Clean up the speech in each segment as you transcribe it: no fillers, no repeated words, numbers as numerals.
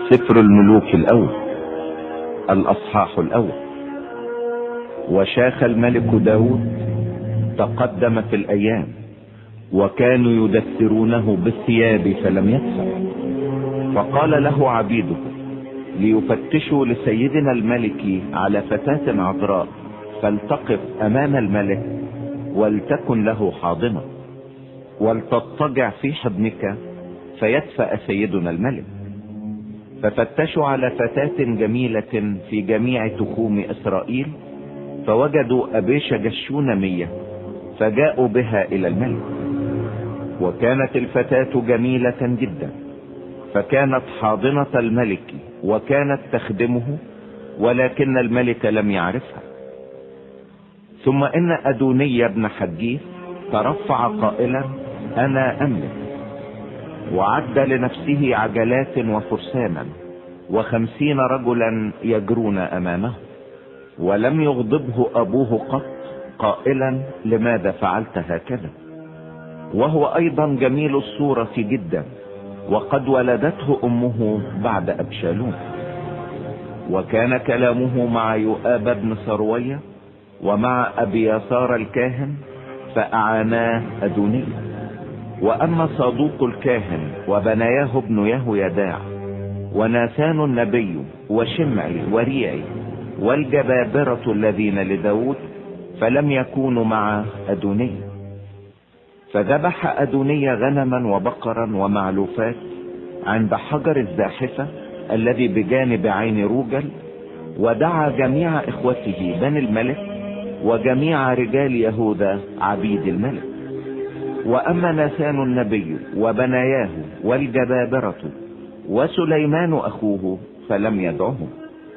سفر الملوك الأول الأصحاح الأول. وشاخ الملك داود تقدم في الأيام، وكانوا يدثرونه بالثياب فلم يدفع. فقال له عبيده ليفتشوا لسيدنا الملك على فتاة عذراء، فلتقف أمام الملك ولتكن له حاضنة، ولتضطجع في حضنك فيدفأ سيدنا الملك. ففتشوا على فتاة جميلة في جميع تخوم إسرائيل، فوجدوا أبيشج الشونمية، فجاءوا بها إلى الملك. وكانت الفتاة جميلة جدا، فكانت حاضنة الملك وكانت تخدمه، ولكن الملك لم يعرفها. ثم إن أدوني بن حجيث ترفع قائلا: أنا أملك، وعد لنفسه عجلات وفرسانا 50 رجلا يجرون أمامه. ولم يغضبه أبوه قط قائلا: لماذا فعلت هكذا؟ وهو أيضا جميل الصورة جدا، وقد ولدته أمه بعد أبشالوم. وكان كلامه مع يؤاب بن سروية ومع أبياثار الكاهن، فأعاناه أدوني. وأما صادوق الكاهن وبناياه ابن يهويداع وناثان النبي وشمعي وريعي والجبابرة الذين لداود، فلم يكونوا مع أدوني. فذبح أدوني غنما وبقرا ومعلوفات عند حجر الزاحفة الذي بجانب عين روجل، ودعا جميع إخوته بني الملك وجميع رجال يهوذا عبيد الملك. وأما ناثان النبي وبناياه والجبابرة وسليمان أخوه فلم يدعهم.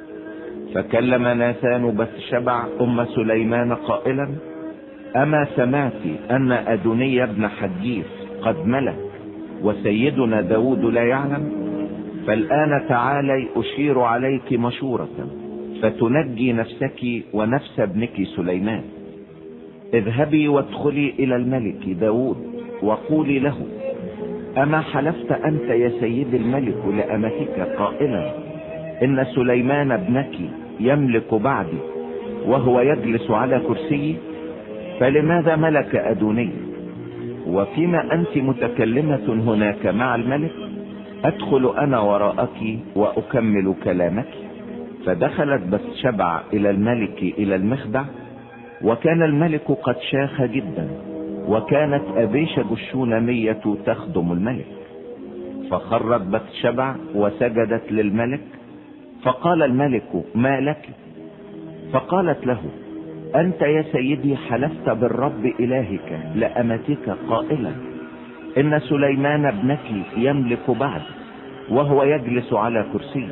فكلم ناثان بثشبع أم سليمان قائلا: أما سمعت أن أدوني بن حجيث قد ملك وسيدنا داود لا يعلم؟ فالآن تعالي أشير عليك مشورة فتنجي نفسك ونفس ابنك سليمان. اذهبي وادخلي إلى الملك داود وقولي له: أما حلفت أنت يا سيد الملك لأمتك قائلا: إن سليمان ابنك يملك بعدي وهو يجلس على كرسي؟ فلماذا ملك أدوني؟ وفيما أنت متكلمة هناك مع الملك، أدخل أنا وراءك وأكمل كلامك. فدخلت بثشبع إلى الملك إلى المخدع، وكان الملك قد شاخ جدا، وكانت أبيشج الشونمية تخدم الملك. فخرت بثشبع وسجدت للملك. فقال الملك: ما لك؟ فقالت له: أنت يا سيدي حلفت بالرب إلهك لأمتك قائلا: إن سليمان ابنك يملك بعد وهو يجلس على كرسي.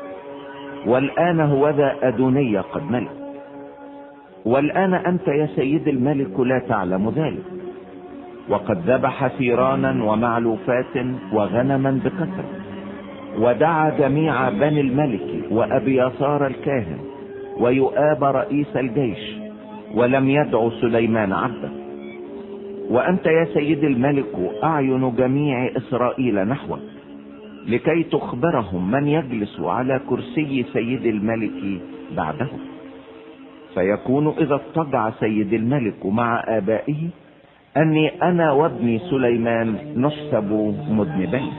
والآن هوذا أدوني قد ملك، والآن أنت يا سيد الملك لا تعلم ذلك. وقد ذبح ثيرانا ومعلوفات وغنما بكثرة، ودعا جميع بني الملك وأبياثار الكاهن ويؤاب رئيس الجيش، ولم يدعو سليمان عبده. وأنت يا سيد الملك أعين جميع إسرائيل نحوك، لكي تخبرهم من يجلس على كرسي سيد الملك بعده. فيكون إذا اضطجع سيد الملك مع آبائه أني أنا وابني سليمان نحسب مذنبين.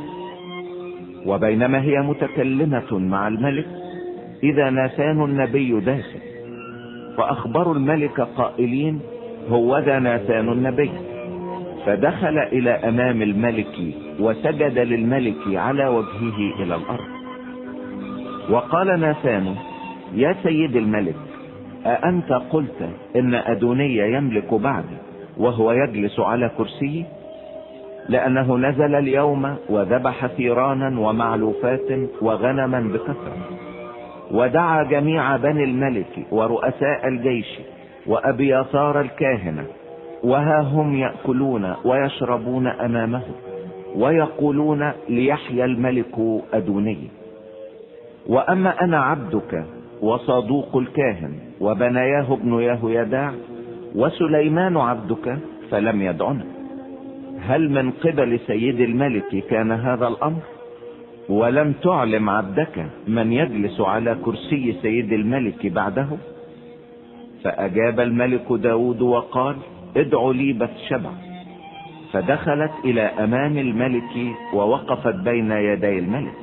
وبينما هي متكلمة مع الملك، إذا ناثان النبي داخل، فأخبروا الملك قائلين: هوذا ناثان النبي. فدخل إلى أمام الملك وسجد للملك على وجهه إلى الأرض. وقال ناثان: يا سيد الملك، أأنت قلت إن أدوني يملك بعدي وهو يجلس على كرسي؟ لأنه نزل اليوم وذبح ثيرانا ومعلوفات وغنما بكثرة، ودعا جميع بني الملك ورؤساء الجيش وأبياثار الكاهنة، وها هم يأكلون ويشربون أمامه ويقولون: ليحيى الملك أدوني. وأما أنا عبدك وصادوق الكاهن وبناياه ابن يهويداع وسليمان عبدك فلم يدعنا. هل من قبل سيد الملك كان هذا الأمر؟ ولم تعلم عبدك من يجلس على كرسي سيد الملك بعده؟ فأجاب الملك داود وقال: ادعوا لي بثشبع. فدخلت إلى أمام الملك ووقفت بين يدي الملك.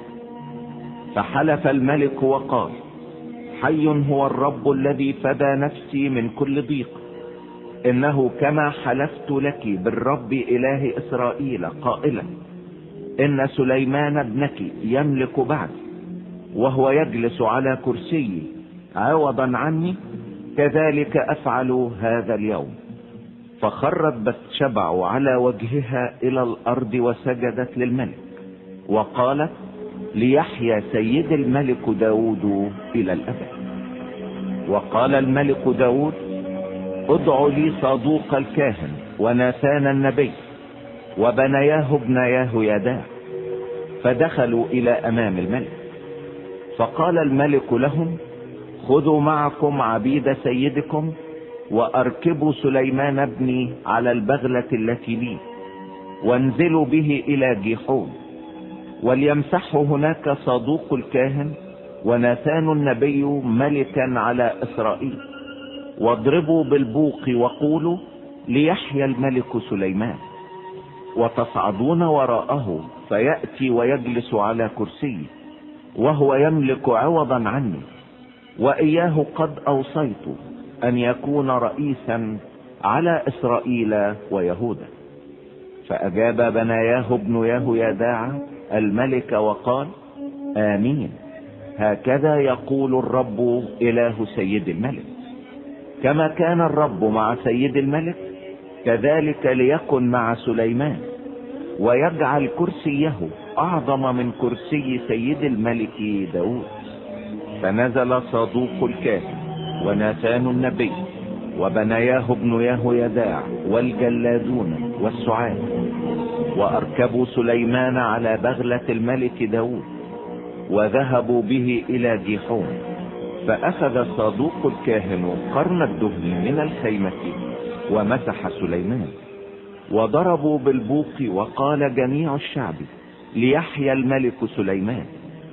فحلف الملك وقال: حي هو الرب الذي فدى نفسي من كل ضيق، إنه كما حلفت لك بالرب إله إسرائيل قائلا: إن سليمان ابنك يملك بعد، وهو يجلس على كرسي عوضا عني، كذلك أفعل هذا اليوم. فخرت بثشبع على وجهها إلى الأرض وسجدت للملك، وقالت: ليحيى سيد الملك داود إلى الأبد. وقال الملك داود: ادعوا لي صادوق الكاهن وناثان النبي وبنياه ابنياه يداه. فدخلوا إلى أمام الملك. فقال الملك لهم: خذوا معكم عبيد سيدكم وأركبوا سليمان ابني على البغلة التي لي، وانزلوا به إلى جيحون، وليمسحوا هناك صادوق الكاهن وناثان النبي ملكا على إسرائيل، واضربوا بالبوق وقولوا: ليحيى الملك سليمان. وتصعدون وراءه فيأتي ويجلس على كرسي، وهو يملك عوضا عني، وإياه قد أوصيت أن يكون رئيسا على إسرائيل ويهوذا. فأجاب بناياه ابن يهويداع الملك وقال: آمين، هكذا يقول الرب إله سيد الملك، كما كان الرب مع سيد الملك كذلك ليكن مع سليمان، ويجعل كرسيه أعظم من كرسي سيد الملك داود. فنزل صادوق الكاهن وناثان النبي وبناياه ابن يهويداع والجلادون والسعاد، وأركبوا سليمان على بغلة الملك داود، وذهبوا به إلى جيحون. فأخذ صادوق الكاهن قرن الدهن من الخيمة ومسح سليمان، وضربوا بالبوق، وقال جميع الشعب: ليحيى الملك سليمان.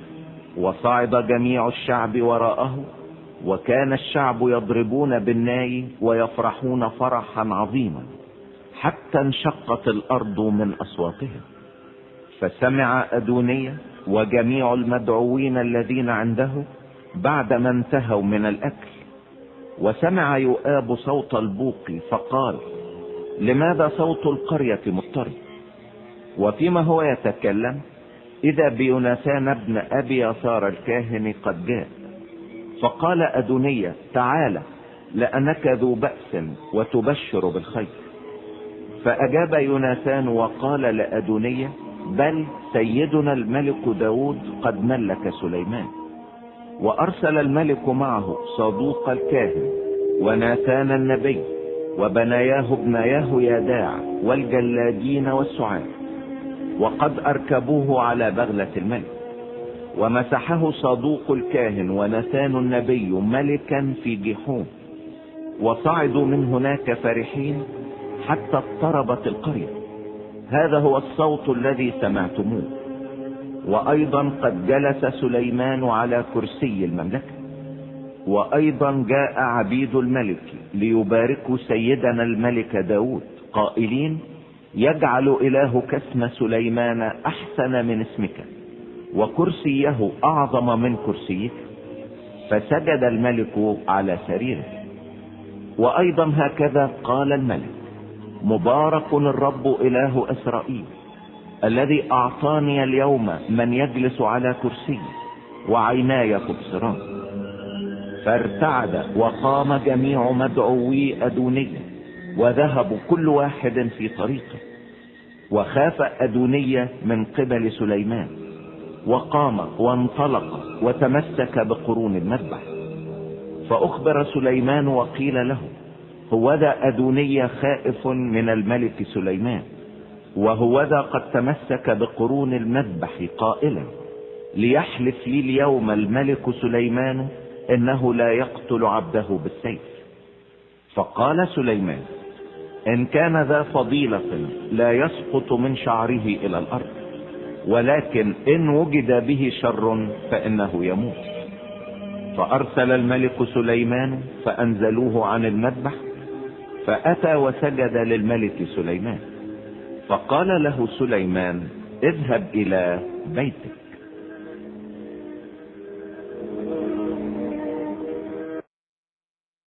وصعد جميع الشعب وراءه، وكان الشعب يضربون بالناي ويفرحون فرحا عظيما، حتى انشقت الأرض من أصواتهم. فسمع أدونية وجميع المدعوين الذين عنده بعدما انتهوا من الأكل، وسمع يؤاب صوت البوق، فقال: لماذا صوت القرية مضطرب؟ وفيما هو يتكلم إذا بيوناثان ابن أبي يسار الكاهن قد جاء. فقال أدونية: تعال، لأنك ذو بأس وتبشر بالخير. فأجاب يوناثان وقال لأدونية: بل سيدنا الملك داود قد ملك سليمان. وأرسل الملك معه صادوق الكاهن وناثان النبي وبناياه ابن يهويداع والجلادين والسعاد، وقد أركبوه على بغلة الملك. ومسحه صادوق الكاهن وناثان النبي ملكا في جيحون، وصعدوا من هناك فرحين حتى اضطربت القرية. هذا هو الصوت الذي سمعتموه. وأيضا قد جلس سليمان على كرسي المملكة. وأيضا جاء عبيد الملك ليباركوا سيدنا الملك داود قائلين: يجعل إلهك اسم سليمان أحسن من اسمك، وكرسيه أعظم من كرسيك. فسجد الملك على سريره. وأيضا هكذا قال الملك: مبارك الرب إله إسرائيل، الذي أعطاني اليوم من يجلس على كرسي، وعيناي تبصران. فارتعد وقام جميع مدعوي أدونية، وذهبوا كل واحد في طريقه. وخاف أدونية من قبل سليمان، وقام وانطلق وتمسك بقرون المذبح. فأخبر سليمان وقيل له: هوذا أدونية خائف من الملك سليمان، وهوذا قد تمسك بقرون المذبح قائلا: ليحلف لي اليوم الملك سليمان إنه لا يقتل عبده بالسيف. فقال سليمان: إن كان ذا فضيلة لا يسقط من شعره إلى الأرض، ولكن إن وجد به شر فإنه يموت. فأرسل الملك سليمان فأنزلوه عن المذبح، فأتى وسجد للملك سليمان. فقال له سليمان: اذهب إلى بيتك.